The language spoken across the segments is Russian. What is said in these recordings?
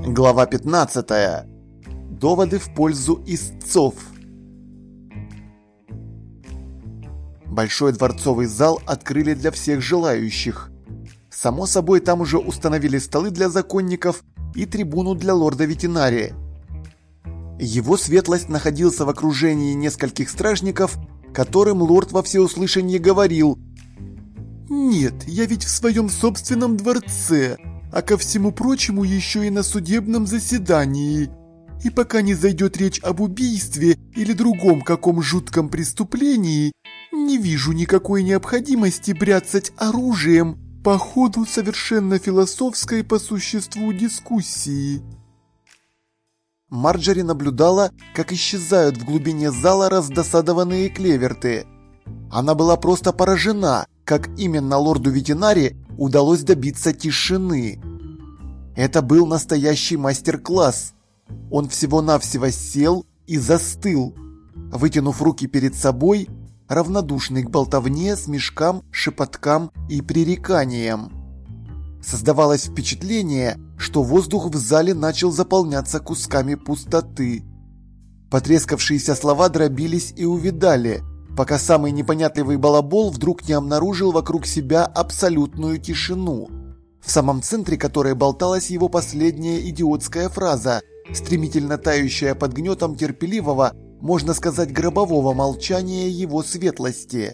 Глава 15. Доводы в пользу истцов. Большой дворцовый зал открыли для всех желающих. Само собой, там уже установили столы для законников и трибуну для лорда Ветинари. Его светлость находился в окружении нескольких стражников, которым лорд во всеуслышание говорил: «Нет, я ведь в своем собственном дворце, а ко всему прочему еще и на судебном заседании. И пока не зайдет речь об убийстве или другом каком жутком преступлении, не вижу никакой необходимости бряцать оружием по ходу совершенно философской по существу дискуссии». Марджори наблюдала, как исчезают в глубине зала раздосадованные клеверты. Она была просто поражена, как именно лорду Ветинари удалось добиться тишины. Это был настоящий мастер-класс. Он всего-навсего сел и застыл, вытянув руки перед собой, равнодушный к болтовне, смешкам, шепоткам и пререканиям. Создавалось впечатление, что воздух в зале начал заполняться кусками пустоты. Потрескавшиеся слова дробились и увядали, пока самый непонятливый балабол вдруг не обнаружил вокруг себя абсолютную тишину, в самом центре которой болталась его последняя идиотская фраза, стремительно тающая под гнетом терпеливого, можно сказать, гробового молчания его светлости.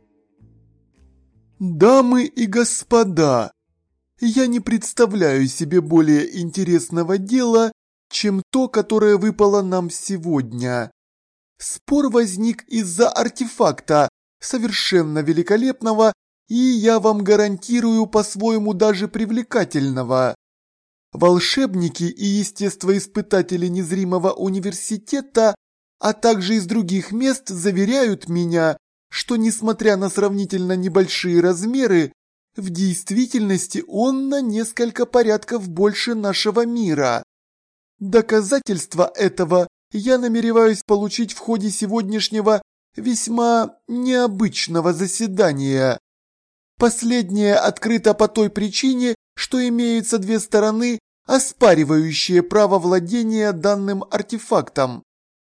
«Дамы и господа, я не представляю себе более интересного дела, чем то, которое выпало нам сегодня. Спор возник из-за артефакта, совершенно великолепного и, я вам гарантирую, по-своему даже привлекательного. Волшебники и естествоиспытатели незримого университета, а также из других мест заверяют меня, что, несмотря на сравнительно небольшие размеры, в действительности он на несколько порядков больше нашего мира. Доказательства этого я намереваюсь получить в ходе сегодняшнего весьма необычного заседания. Последнее открыто по той причине, что имеются две стороны, оспаривающие право владения данным артефактом.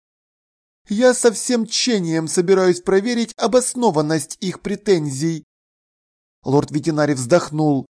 Я со всем тщанием собираюсь проверить обоснованность их претензий». Лорд Ветинари вздохнул.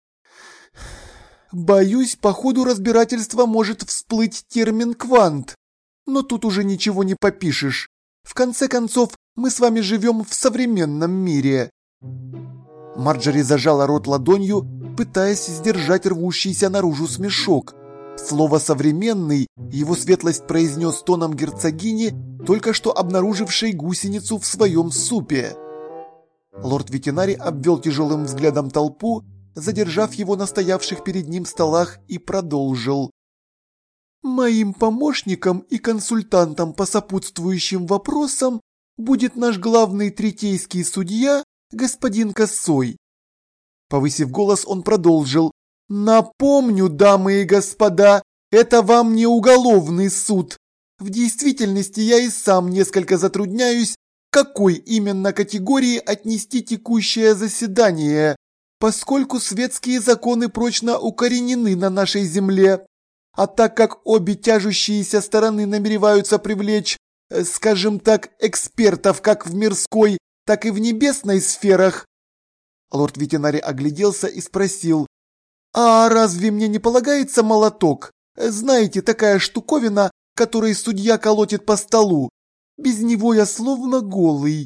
«Боюсь, по ходу разбирательства может всплыть термин «квант». Но тут уже ничего не попишешь. В конце концов, мы с вами живем в современном мире». Марджори зажала рот ладонью, пытаясь сдержать рвущийся наружу смешок. Слово «современный» его светлость произнес тоном герцогини, только что обнаружившей гусеницу в своем супе. Лорд Ветинари обвел тяжелым взглядом толпу, задержав его на стоявших перед ним столах, и продолжил. «Моим помощником и консультантом по сопутствующим вопросам будет наш главный третейский судья, господин Косой». Повысив голос, он продолжил. «Напомню, дамы и господа, это вам не уголовный суд. В действительности я и сам несколько затрудняюсь, к какой именно категории отнести текущее заседание, поскольку светские законы прочно укоренены на нашей земле. А так как обе тяжущиеся стороны намереваются привлечь, скажем так, экспертов как в мирской, так и в небесной сферах». Лорд Ветинари огляделся и спросил: «А разве мне не полагается молоток? Знаете, такая штуковина, которой судья колотит по столу. Без него я словно голый».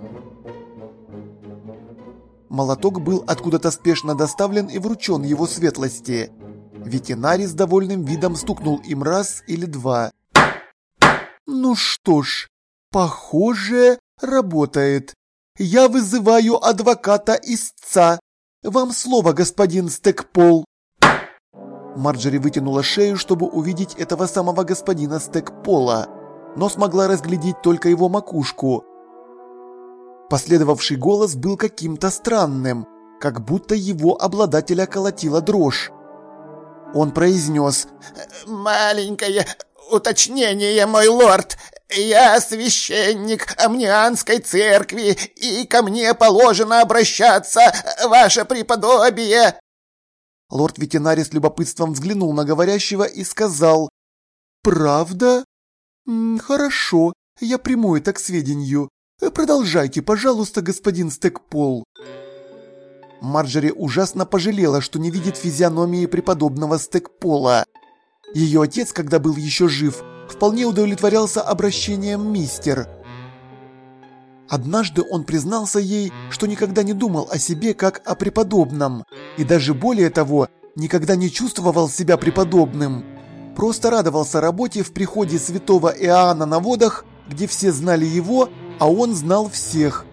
Молоток был откуда-то спешно доставлен и вручен его светлости. Ветинари с довольным видом стукнул им раз или два. «Ну что ж, похоже, работает. Я вызываю адвоката-истца. Вам слово, господин Стэкпол». Марджори вытянула шею, чтобы увидеть этого самого господина Стэкпола, но смогла разглядеть только его макушку. Последовавший голос был каким-то странным, как будто его обладателя колотила дрожь. Он произнес: «Маленькое уточнение, мой лорд. Я священник Амнианской церкви, и ко мне положено обращаться, ваше преподобие». Лорд-ветеринарий с любопытством взглянул на говорящего и сказал: «Правда? Хорошо, я приму это к сведению. Продолжайте, пожалуйста, господин Стекпол». Марджори ужасно пожалела, что не видит физиономии преподобного Стекпола. Ее отец, когда был еще жив, вполне удовлетворялся обращением «мистер». Однажды он признался ей, что никогда не думал о себе как о преподобном, и даже более того, никогда не чувствовал себя преподобным. Просто радовался работе в приходе святого Иоанна на водах, где все знали его, а он знал всех.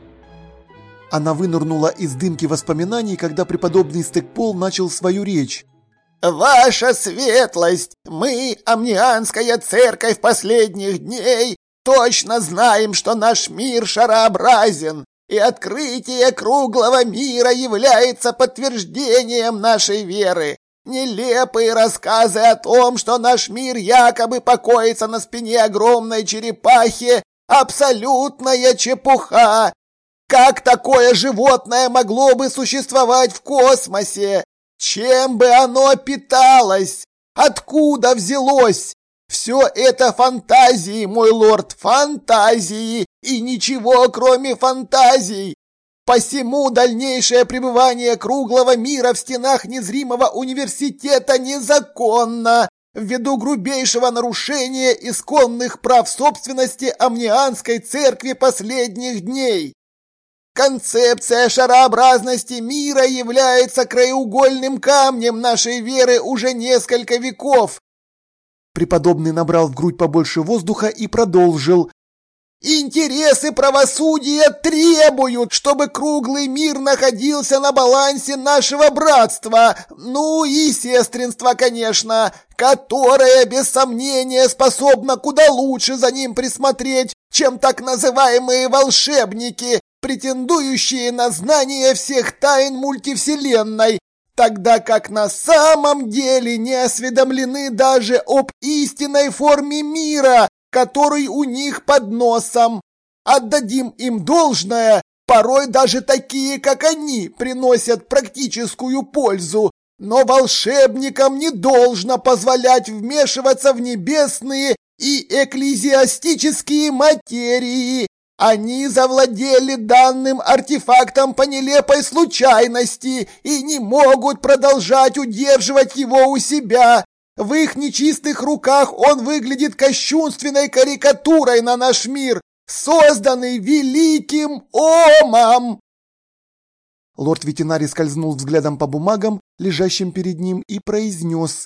Она вынырнула из дымки воспоминаний, когда преподобный Стекпол начал свою речь. «Ваша светлость, мы, Амнианская церковь последних дней, точно знаем, что наш мир шарообразен, и открытие круглого мира является подтверждением нашей веры. Нелепые рассказы о том, что наш мир якобы покоится на спине огромной черепахи, абсолютная чепуха. Как такое животное могло бы существовать в космосе? Чем бы оно питалось? Откуда взялось? Все это фантазии, мой лорд, фантазии, и ничего кроме фантазий. Посему дальнейшее пребывание круглого мира в стенах незримого университета незаконно, ввиду грубейшего нарушения исконных прав собственности Амнианской церкви последних дней. Концепция шарообразности мира является краеугольным камнем нашей веры уже несколько веков. Преподобный набрал в грудь побольше воздуха и продолжил. Интересы правосудия требуют, чтобы круглый мир находился на балансе нашего братства, ну и сестринства, конечно, которое, без сомнения, способно куда лучше за ним присмотреть, чем так называемые волшебники, претендующие на знание всех тайн мультивселенной, тогда как на самом деле не осведомлены даже об истинной форме мира, который у них под носом. Отдадим им должное, порой даже такие, как они, приносят практическую пользу, но волшебникам не должно позволять вмешиваться в небесные и экклезиастические материи. Они завладели данным артефактом по нелепой случайности и не могут продолжать удерживать его у себя. В их нечистых руках он выглядит кощунственной карикатурой на наш мир, созданный великим Омом. Лорд-ветеринарий скользнул взглядом по бумагам, лежащим перед ним, и произнес: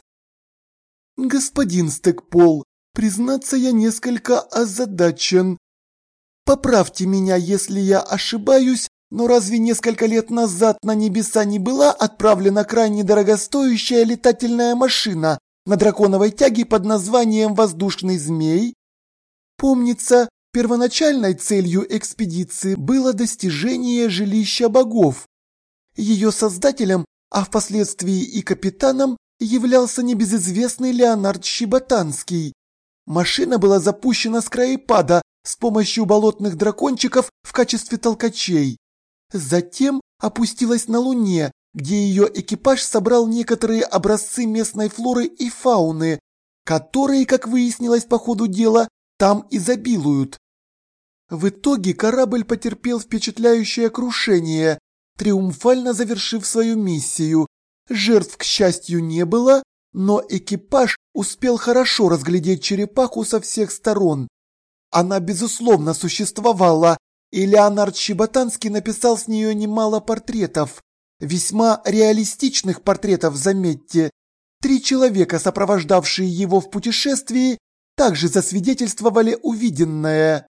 «Господин Стекпол, признаться, я несколько озадачен. Поправьте меня, если я ошибаюсь, но разве несколько лет назад на небеса не была отправлена крайне дорогостоящая летательная машина на драконовой тяге под названием «Воздушный змей»? Помнится, первоначальной целью экспедиции было достижение жилища богов. Ее создателем, а впоследствии и капитаном, являлся небезызвестный Леонард Щеботанский. Машина была запущена с краепада с помощью болотных дракончиков в качестве толкачей. Затем опустилась на Луне, где ее экипаж собрал некоторые образцы местной флоры и фауны, которые, как выяснилось по ходу дела, там изобилуют. В итоге корабль потерпел впечатляющее крушение, триумфально завершив свою миссию. Жертв, к счастью, не было, но экипаж успел хорошо разглядеть черепаху со всех сторон. Она, безусловно, существовала, и Леонард Щеботанский написал с нее немало портретов. Весьма реалистичных портретов, заметьте. 3 человека, сопровождавшие его в путешествии, также засвидетельствовали увиденное.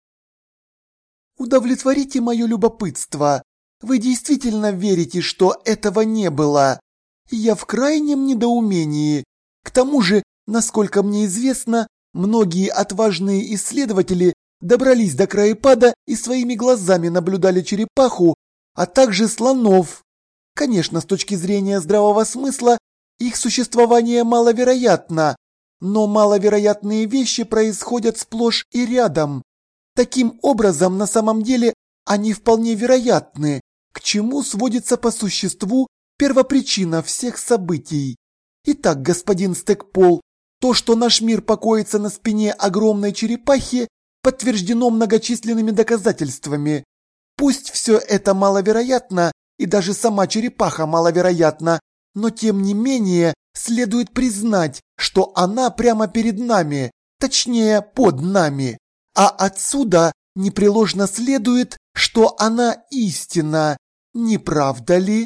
Удовлетворите мое любопытство. Вы действительно верите, что этого не было? Я в крайнем недоумении. К тому же, насколько мне известно, многие отважные исследователи добрались до краепада и своими глазами наблюдали черепаху, а также слонов. Конечно, с точки зрения здравого смысла, их существование маловероятно, но маловероятные вещи происходят сплошь и рядом. Таким образом, на самом деле, они вполне вероятны, к чему сводится по существу первопричина всех событий. Итак, господин Стекпол, то, что наш мир покоится на спине огромной черепахи, подтверждено многочисленными доказательствами. Пусть все это маловероятно, и даже сама черепаха маловероятна, но тем не менее следует признать, что она прямо перед нами, точнее под нами. А отсюда непреложно следует, что она истина, не правда ли?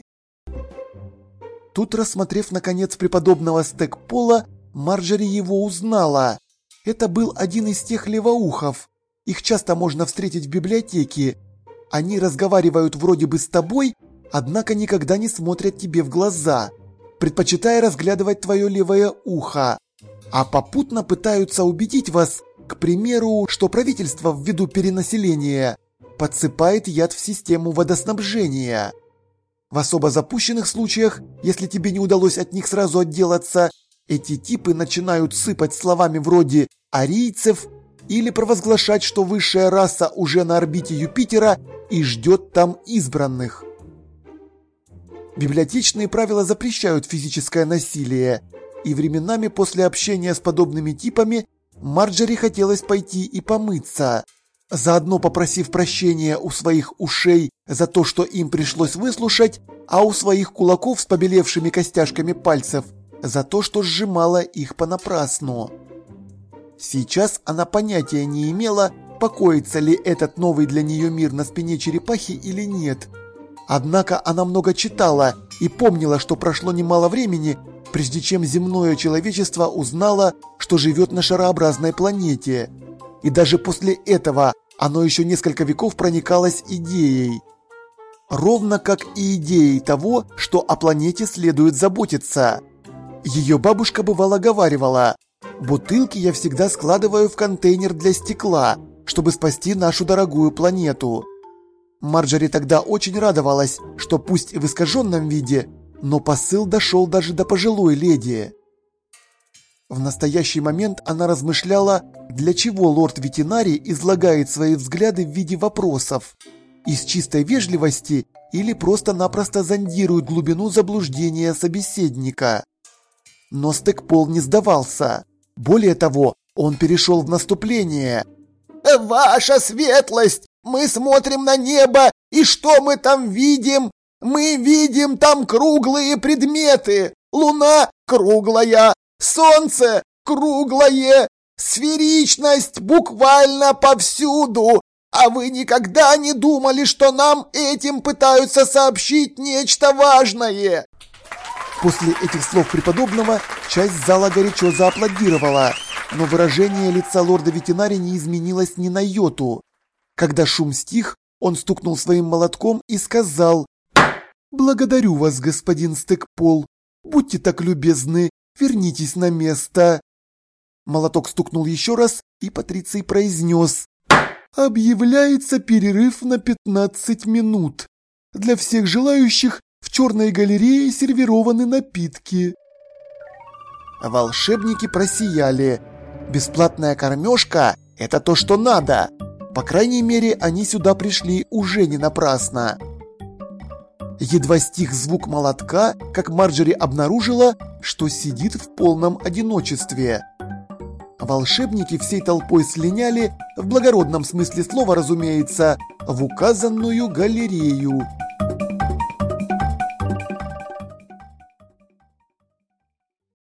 Тут, рассмотрев наконец преподобного Стекпола, Марджори его узнала. Это был один из тех левоухов. Их часто можно встретить в библиотеке. Они разговаривают вроде бы с тобой, однако никогда не смотрят тебе в глаза, предпочитая разглядывать твое левое ухо. А попутно пытаются убедить вас, к примеру, что правительство ввиду перенаселения подсыпает яд в систему водоснабжения. В особо запущенных случаях, если тебе не удалось от них сразу отделаться, эти типы начинают сыпать словами вроде «арийцев» или провозглашать, что высшая раса уже на орбите Юпитера и ждет там избранных. Библиотечные правила запрещают физическое насилие, и временами после общения с подобными типами Марджори хотелось пойти и помыться, заодно попросив прощения у своих ушей за то, что им пришлось выслушать, а у своих кулаков с побелевшими костяшками пальцев за то, что сжимала их понапрасну. Сейчас она понятия не имела, покоится ли этот новый для нее мир на спине черепахи или нет. Однако она много читала и помнила, что прошло немало времени, прежде чем земное человечество узнало, что живет на шарообразной планете. И даже после этого оно еще несколько веков проникалось идеей. Ровно как и идеей того, что о планете следует заботиться. Ее бабушка бывало говаривала: «Бутылки я всегда складываю в контейнер для стекла, чтобы спасти нашу дорогую планету». Марджори тогда очень радовалась, что пусть и в искаженном виде, но посыл дошел даже до пожилой леди. В настоящий момент она размышляла, для чего лорд-ветеринарий излагает свои взгляды в виде вопросов. Из чистой вежливости или просто-напросто зондирует глубину заблуждения собеседника. Но Стекпол не сдавался. Более того, он перешел в наступление. «Ваша светлость! Мы смотрим на небо, и что мы там видим? Мы видим там круглые предметы. Луна круглая, солнце круглое, сферичность буквально повсюду. А вы никогда не думали, что нам этим пытаются сообщить нечто важное?» После этих слов преподобного часть зала горячо зааплодировала, но выражение лица лорда-ветеринария не изменилось ни на йоту. Когда шум стих, он стукнул своим молотком и сказал: «Благодарю вас, господин Стекпол. Будьте так любезны, вернитесь на место». Молоток стукнул еще раз, и Патриций произнес: «Объявляется перерыв на 15 минут. Для всех желающих в черной галерее сервированы напитки». Волшебники просияли. Бесплатная кормежка – это то, что надо. По крайней мере, они сюда пришли уже не напрасно. Едва стих звук молотка, как Марджори обнаружила, что сидит в полном одиночестве. Волшебники всей толпой слиняли, в благородном смысле слова, разумеется, в указанную галерею.